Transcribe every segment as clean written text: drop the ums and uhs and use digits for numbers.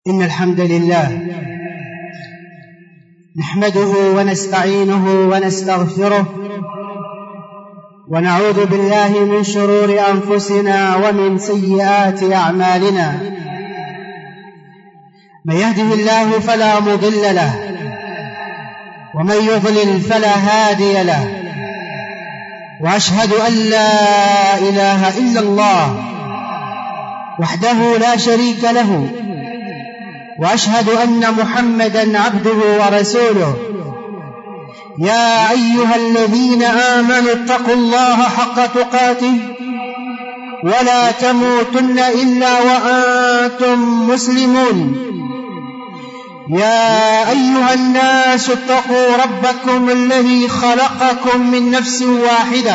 إن الحمد لله نحمده ونستعينه ونستغفره ونعوذ بالله من شرور أنفسنا ومن سيئات أعمالنا. من يهده الله فلا مضل له ومن يضلل فلا هادي له، وأشهد أن لا إله إلا الله وحده لا شريك له، وأشهد أن محمدًا عبده ورسوله. يا أيها الذين آمنوا اتقوا الله حق تقاته ولا تموتن إلا وأنتم مسلمون. يا أيها الناس اتقوا ربكم الذي خلقكم من نفس واحدة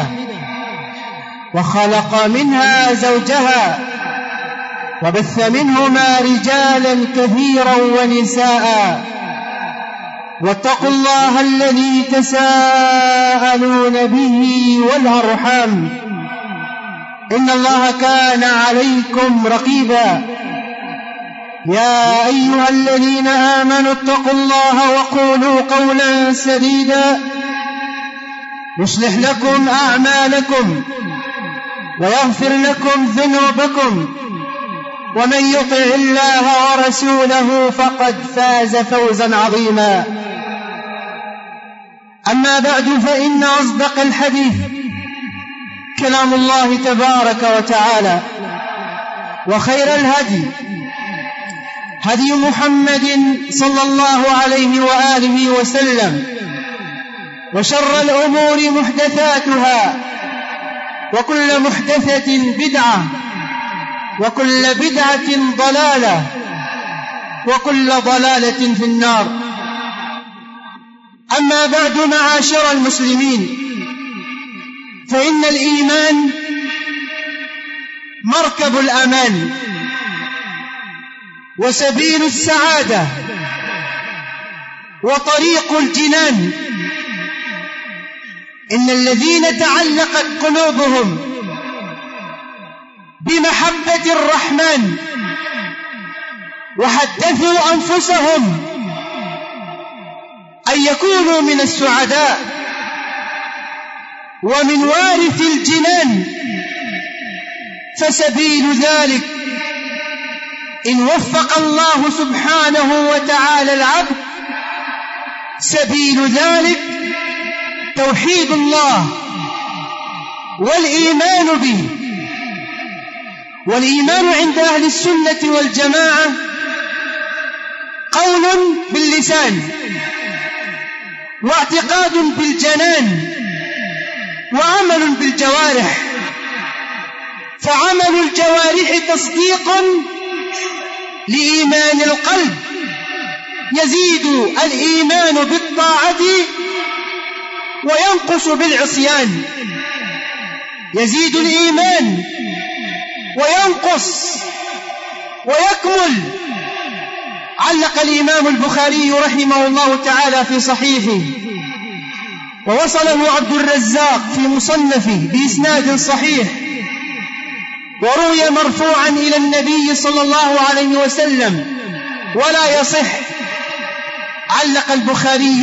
وخلق منها زوجها وبث منهما رجالا كثيرا ونساء، واتقوا الله الذي تساءلون به والأرحام إن الله كان عليكم رقيبا. يا أيها الذين آمنوا اتقوا الله وقولوا قولا سديدا يصلح لكم أعمالكم ويغفر لكم ذنوبكم، ومن يطع الله ورسوله فقد فاز فوزا عظيما. أما بعد، فإن أصدق الحديث كلام الله تبارك وتعالى، وخير الهدي هدي محمد صلى الله عليه وآله وسلم، وشر الأمور محدثاتها، وكل محدثة بدعة، وكل بدعة ضلالة، وكل ضلالة في النار. أما بعد، معاشر المسلمين، فإن الإيمان مركب الأمان وسبيل السعادة وطريق الجنان. إن الذين تعلقت قلوبهم بمحبة الرحمن وحدثوا أنفسهم أن يكونوا من السعداء ومن وارث الجنان، فسبيل ذلك إن وفق الله سبحانه وتعالى العبد، سبيل ذلك توحيد الله والإيمان به. والإيمان عند أهل السنة والجماعة قول باللسان واعتقاد بالجنان وعمل بالجوارح. فعمل الجوارح تصديق لإيمان القلب، يزيد الإيمان بالطاعة وينقص بالعصيان. يزيد الإيمان وينقص ويكمل. علق الإمام البخاري رحمه الله تعالى في صحيحه، ووصله عبد الرزاق في مصنفه بإسناد صحيح، وروي مرفوعا إلى النبي صلى الله عليه وسلم ولا يصح. علق البخاري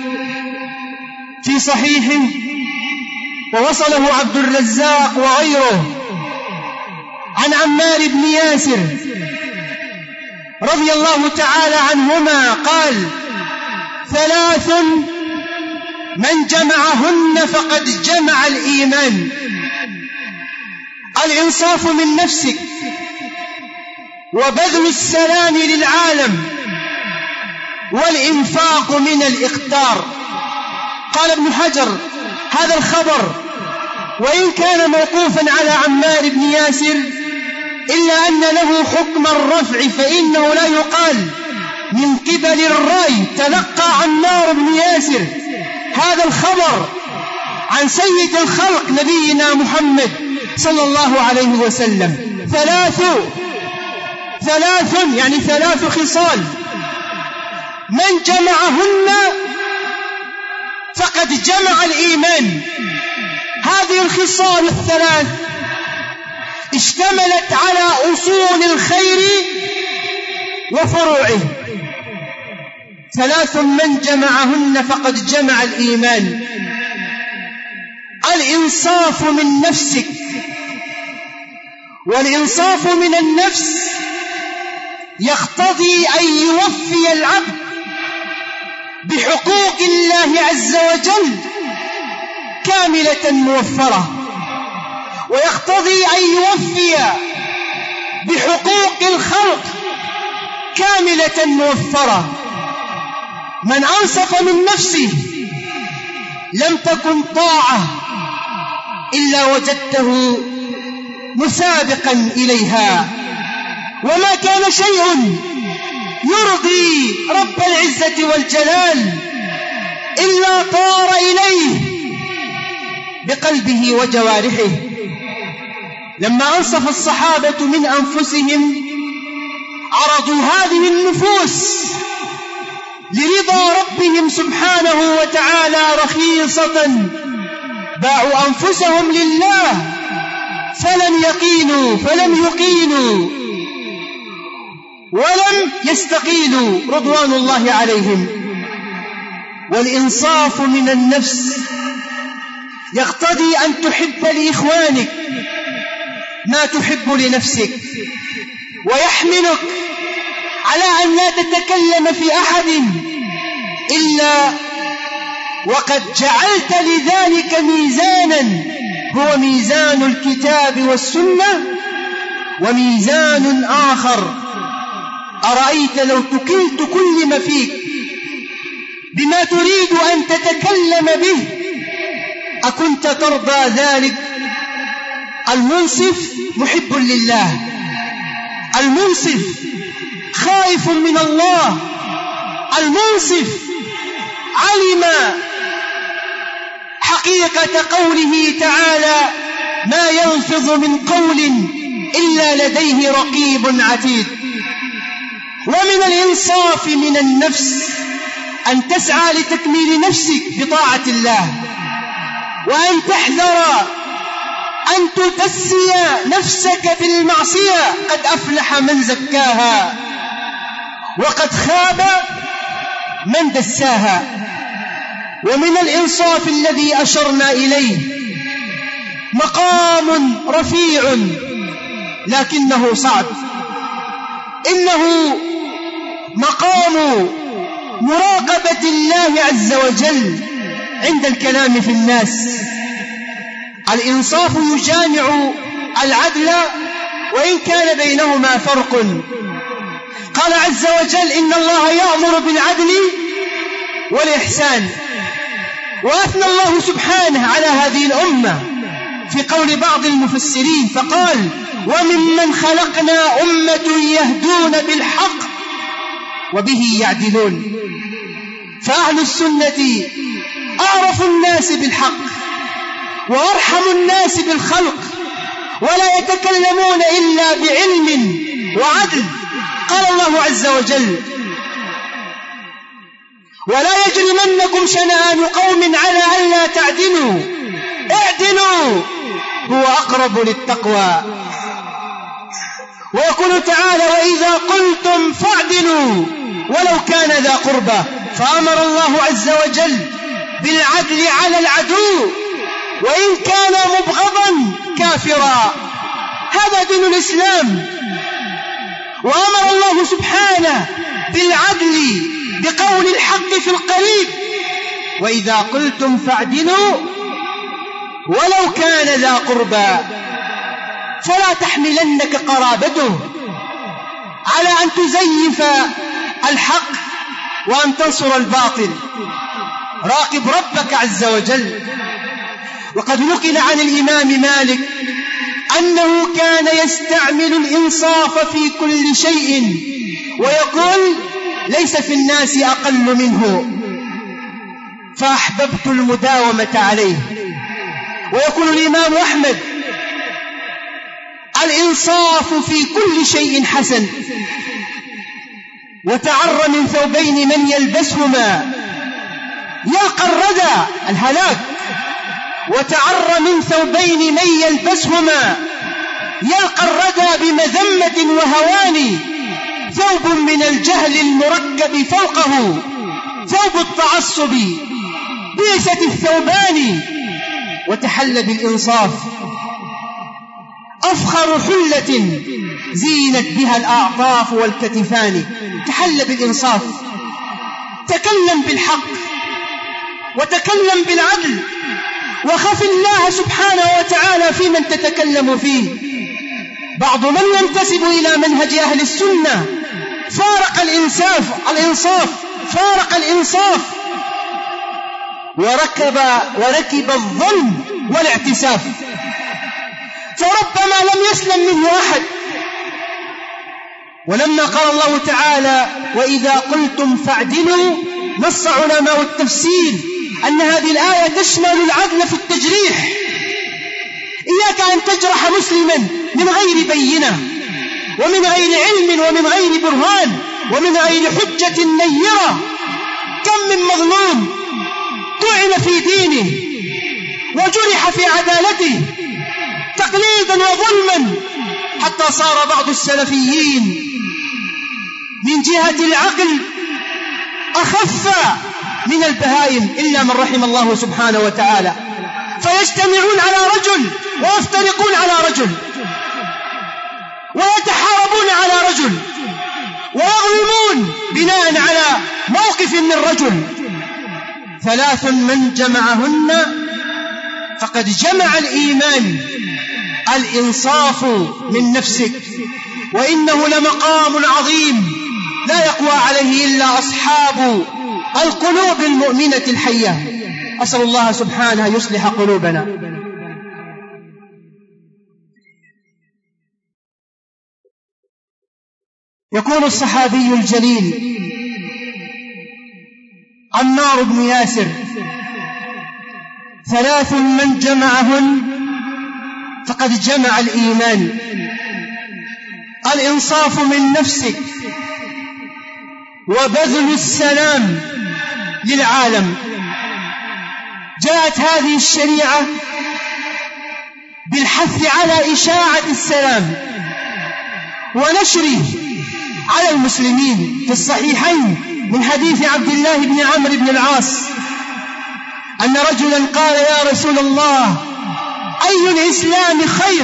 في صحيحه، ووصله عبد الرزاق وغيره، عن عمار بن ياسر رضي الله تعالى عنهما قال: 3 من جمعهن فقد جمع الإيمان: الإنصاف من نفسك، وبذل السلام للعالم، والإنفاق من الإقتار. قال ابن حجر: هذا الخبر وإن كان موقوفا على عمار بن ياسر إلا أن له حكم الرفع، فإنه لا يقال من قبل الرأي تلقى عمار بن ياسر هذا الخبر عن سيد الخلق نبينا محمد صلى الله عليه وسلم. 3 يعني 3 خصال من جمعهن فقد جمع الإيمان. هذه الخصال 3 اشتملت على أصول الخير وفروعه. 3 من جمعهن فقد جمع الإيمان: الإنصاف من نفسك. والإنصاف من النفس يقتضي أن يوفي العبد بحقوق الله عز وجل كاملة موفرة، ويقتضي أن يوفي بحقوق الخلق كاملة موفرة. من أنصف من نفسه لم تكن طاعة إلا وجدته مسابقا إليها، وما كان شيء يرضي رب العزة والجلال إلا طار إليه بقلبه وجوارحه. لما أنصف الصحابة من أنفسهم عرضوا هذه النفوس لرضا ربهم سبحانه وتعالى رخيصة، باعوا أنفسهم لله فلم يقينوا ولم يستقيلوا رضوان الله عليهم. والإنصاف من النفس يقتضي أن تحب لإخوانك ما تحب لنفسك، ويحملك على أن لا تتكلم في أحد إلا وقد جعلت لذلك ميزانا، هو ميزان الكتاب والسنة، وميزان آخر: أرأيت لو تكلم فيك بما تريد أن تتكلم به أكنت ترضى ذلك؟ المنصف محب لله، المنصف خائف من الله، المنصف علم حقيقة قوله تعالى: ما يلفظ من قول إلا لديه رقيب عتيد. ومن الإنصاف من النفس أن تسعى لتكميل نفسك بطاعة الله، وأن تحذر أن تدسي نفسك في المعصية. قد أفلح من زكاها وقد خاب من دساها. ومن الإنصاف الذي أشرنا إليه مقام رفيع لكنه صعب، إنه مقام مراقبة الله عز وجل عند الكلام في الناس. الإنصاف يجامع العدل وإن كان بينهما فرق. قال عز وجل: إن الله يأمر بالعدل والإحسان. وأثنى الله سبحانه على هذه الأمة في قول بعض المفسرين فقال: وممن خلقنا أمة يهدون بالحق وبه يعدلون. فأهل السنة أعرف الناس بالحق وأرحم الناس بالخلق، ولا يتكلمون إلا بعلم وعدل. قال الله عز وجل: ولا يجرمنكم شنآن قوم على ألا تعدلوا اعدلوا هو أقرب للتقوى. ويقول تعالى: وإذا قلتم فاعدلوا ولو كان ذا قربى. فأمر الله عز وجل بالعدل على العدو وإن كان مبغضا كافرا. هذا دين الإسلام. وأمر الله سبحانه بالعدل بقول الحق في القريب: وإذا قلتم فاعدلوا ولو كان ذا قربى. فلا تحملنك قرابته على أن تزيف الحق وأن تنصر الباطل. راقب ربك عز وجل. وقد نقل عن الإمام مالك أنه كان يستعمل الإنصاف في كل شيء ويقول: ليس في الناس أقل منه، فأحببت المداومة عليه. ويقول الإمام أحمد: الإنصاف في كل شيء حسن، وتعر من ثوبين من يلبسهما يلقى الردى الهلاك، وتعر من ثوبين من يلبسهما يلقى الردى بمذمة وهوان. ثوب من الجهل المركب فوقه ثوب التعصب، بئست الثوبان وتحل بالإنصاف. أفخر حلة زينت بها الأعطاف والكتفان، تحل بالإنصاف. تكلم بالحق وتكلم بالعدل، وخف الله سبحانه وتعالى في من تتكلم فيه. بعض من ينتسب إلى منهج أهل السنة فارق الإنصاف وركب الظلم والاعتساف، فربما لم يسلم منه أحد. ولما قال الله تعالى وإذا قلتم فاعدلوا، نص علماء التفسير أن هذه الآية تشمل العدل في التجريح. إياك أن تجرح مسلما من غير بينة ومن غير علم ومن غير برهان ومن غير حجة نيرة. كم من مظلوم طعن في دينه وجرح في عدالته تقليدا وظلما، حتى صار بعض السلفيين من جهة العقل أخف من البهائم إلا من رحم الله سبحانه وتعالى، فيجتمعون على رجل ويفترقون على رجل ويتحاربون على رجل ويظلمون بناء على موقف من رجل. ثلاث من جمعهن فقد جمع الإيمان: الإنصاف من نفسك، وإنه لمقام عظيم لا يقوى عليه إلا أصحاب القلوب المؤمنة الحية. أسأل الله سبحانه يصلح قلوبنا. يقول الصحابي الجليل عمار بن ياسر: ثلاث من جمعهن فقد جمع الإيمان: الإنصاف من نفسك، وبذل السلام للعالم. جاءت هذه الشريعة بالحث على إشاعة السلام ونشره على المسلمين. في الصحيحين من حديث عبد الله بن عمرو بن العاص أن رجلا قال: يا رسول الله، أي الإسلام خير؟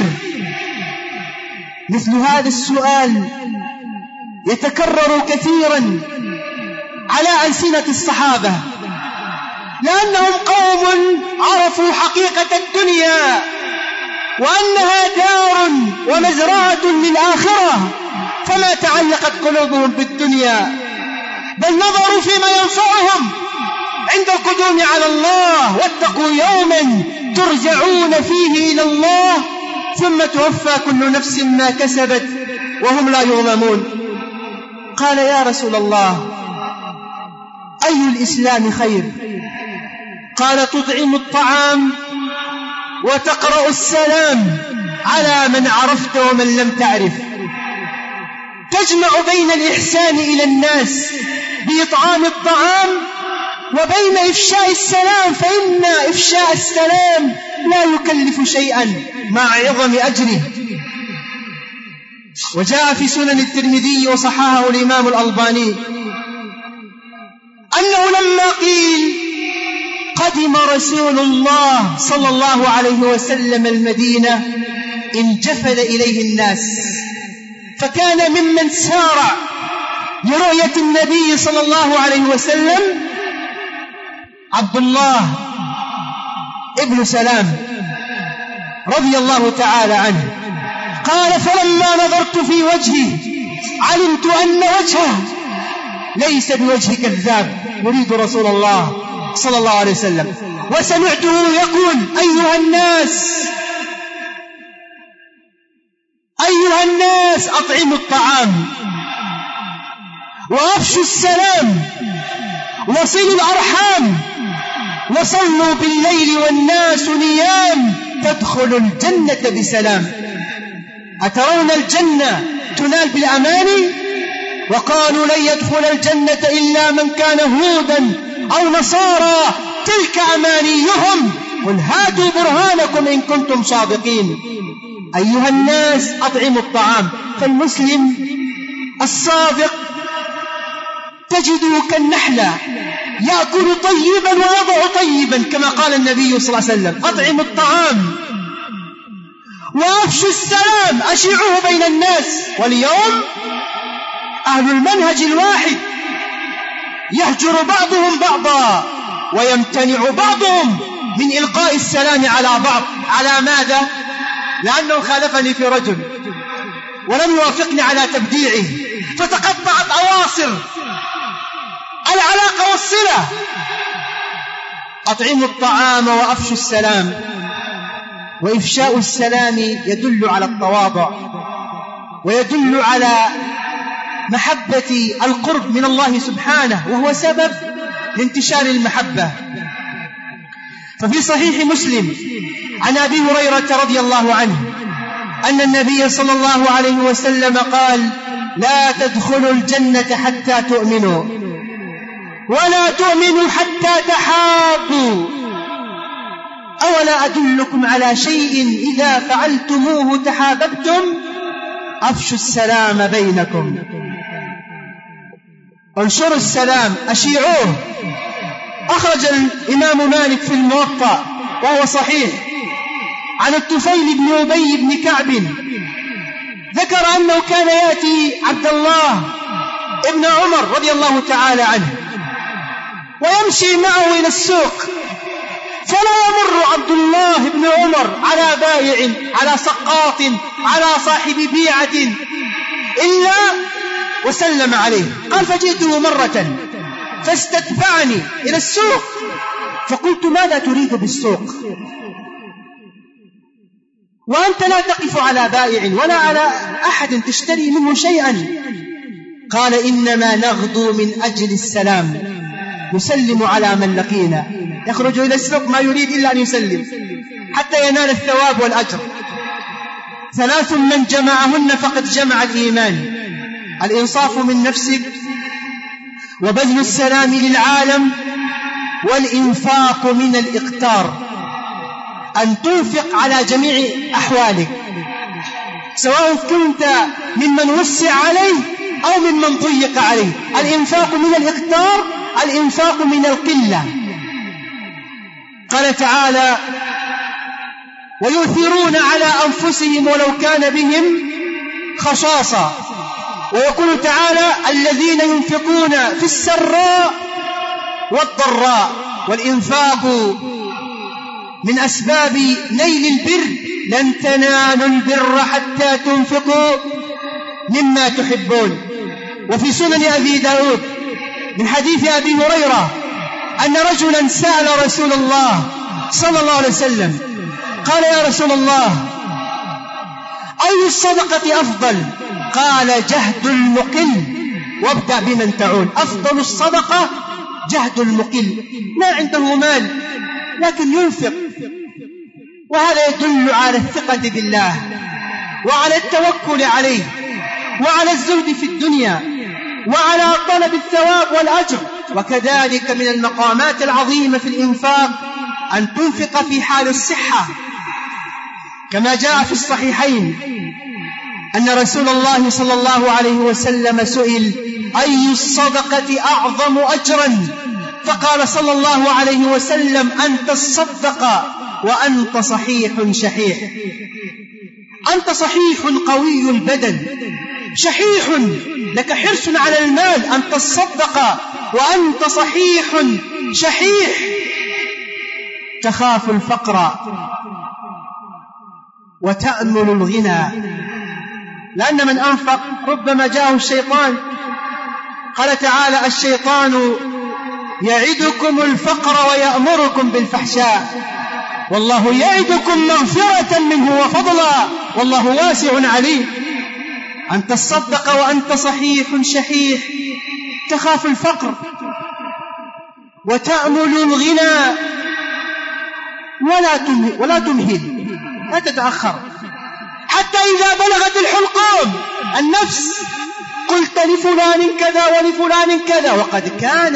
مثل هذا السؤال يتكرر كثيرا على ألسنة الصحابة، لأنهم قوم عرفوا حقيقة الدنيا وأنها دار ومزرعة للآخرة، فما تعلقت قلوبهم بالدنيا، بل نظروا فيما ينفعهم عند القدوم على الله. واتقوا يوما ترجعون فيه إلى الله ثم توفى كل نفس ما كسبت وهم لا يظلمون. قال: يا رسول الله، أي الإسلام خير؟ قال: تطعم الطعام وتقرأ السلام على من عرفت ومن لم تعرف، تجمع بين الإحسان إلى الناس بإطعام الطعام وبين إفشاء السلام، فإن إفشاء السلام لا يكلف شيئا مع عظم أجره. وجاء في سنن الترمذي وصححه الإمام الألباني أنه لما قيل قدم رسول الله صلى الله عليه وسلم المدينة انجفل إليه الناس، فكان ممن سارع لرؤية النبي صلى الله عليه وسلم عبد الله ابن سلام رضي الله تعالى عنه. قال: فلما نظرت في وجهه علمت أن وجهه ليس بوجه كذاب يريد رسول الله صلى الله عليه وسلم، وسمعته يقول: أيها الناس أطعموا الطعام وأفشوا السلام وصلوا الأرحام وصلوا بالليل والناس نيام تدخلوا الجنة بسلام. أترون الجنة تنال بالأماني؟ وقالوا: لن يدخل الجنة إلا من كان هودا أو نصارى، تلك أمانيهم، قل هاتوا برهانكم إن كنتم صادقين. أيها الناس أطعموا الطعام. فالمسلم الصادق تجده كالنحلة يأكل طيبا ويضع طيبا كما قال النبي صلى الله عليه وسلم: أطعموا الطعام وأفشوا السلام أشيعوه بين الناس. واليوم أهل المنهج الواحد يهجر بعضهم بعضا ويمتنع بعضهم من إلقاء السلام على بعض. على ماذا؟ لأنه خالفني في رجل ولم يوافقني على تبديعه فتقطعت أواصر العلاقة والصلة. أطعموا الطعام وأفشوا السلام. وإفشاء السلام يدل على التواضع ويدل على محبة القرب من الله سبحانه، وهو سبب لانتشار المحبة. ففي صحيح مسلم عن أبي هريرة رضي الله عنه أن النبي صلى الله عليه وسلم قال: لا تدخلوا الجنة حتى تؤمنوا ولا تؤمنوا حتى تحابوا، أولا أدلكم على شيء إذا فعلتموه تحاببتم؟ أفشوا السلام بينكم. انشروا السلام، أشيعوه. أخرج الإمام مالك في الموطأ وهو صحيح عن الطفيل بن أبي بن كعب ذكر أنه كان يأتي عبد الله ابن عمر رضي الله تعالى عنه ويمشي معه إلى السوق، فلا يمر عبد الله بن عمر على بائع، على سقاط، على صاحب بيعة إلا وسلم عليه. قال: فجئته مرة فاستدفعني إلى السوق فقلت: ماذا تريد بالسوق وأنت لا تقف على بائع ولا على أحد تشتري منه شيئا؟ قال: إنما نغدو من أجل السلام، نسلم على من لقينا. يخرج إلى السوق ما يريد إلا أن يسلم حتى ينال الثواب والأجر. ثلاث من جمعهن فقد جمع الإيمان: الإنصاف من نفسك، وبذل السلام للعالم، والإنفاق من الإقتار. أن تنفق على جميع أحوالك، سواء كنت ممن وسع عليه أو ممن ضيق عليه. الإنفاق من الإقتار، الإنفاق من القلة. قال تعالى: ويؤثرون على أنفسهم ولو كان بهم خصاصة. ويقول تعالى: الذين ينفقون في السراء والضراء. والإنفاق من أسباب نيل البر: لن تنالوا البر حتى تنفقوا مما تحبون. وفي سنن أبي داود من حديث أبي هريرة أن رجلا سأل رسول الله صلى الله عليه وسلم قال: يا رسول الله، أي الصدقة أفضل؟ قال: جهد المقل وابدأ بمن تعول. أفضل الصدقة جهد المقل، ما عنده مال لكن ينفق، وهذا يدل على الثقة بالله وعلى التوكل عليه وعلى الزهد في الدنيا وعلى طلب الثواب والأجر. وكذلك من المقامات العظيمة في الإنفاق أن تنفق في حال الصحة، كما جاء في الصحيحين أن رسول الله صلى الله عليه وسلم سئل: أي الصدقة أعظم أجرا؟ فقال صلى الله عليه وسلم: أن تصدق وأنت صحيح شحيح. أنت صحيح قوي البدن شحيح، لك حرص على المال، أن تصدق وأنت صحيح شحيح، تخاف الفقر وتأمل الغنى. لأن من أنفق ربما جاءه الشيطان. قال تعالى: الشيطان يعدكم الفقر ويأمركم بالفحشاء والله يعدكم مغفرة منه وفضلا والله واسع عليم. أن تصدق وأنت صحيح شحيح، تخاف الفقر وتأمل الغنى، ولا تمهل، لا تتأخر حتى إذا بلغت الحلقوم النفس قلت لفلان كذا ولفلان كذا وقد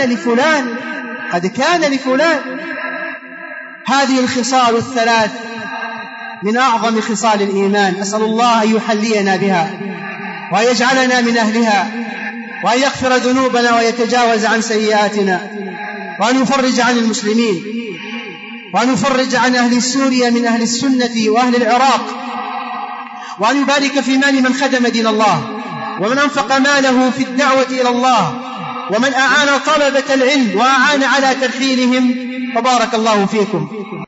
كان لفلان. هذه الخصال الثلاث من أعظم خصال الإيمان، أسأل الله أن يحلينا بها. وأن يجعلنا من أهلها، وأن يغفر ذنوبنا ويتجاوز عن سيئاتنا، وأن يفرج عن المسلمين، وأن يفرج عن أهل سوريا من أهل السنة وأهل العراق، وأن يبارك في مال من خدم دين الله، ومن أنفق ماله في الدعوة إلى الله، ومن أعان طلبة العلم وأعان على ترحيلهم. فبارك الله فيكم.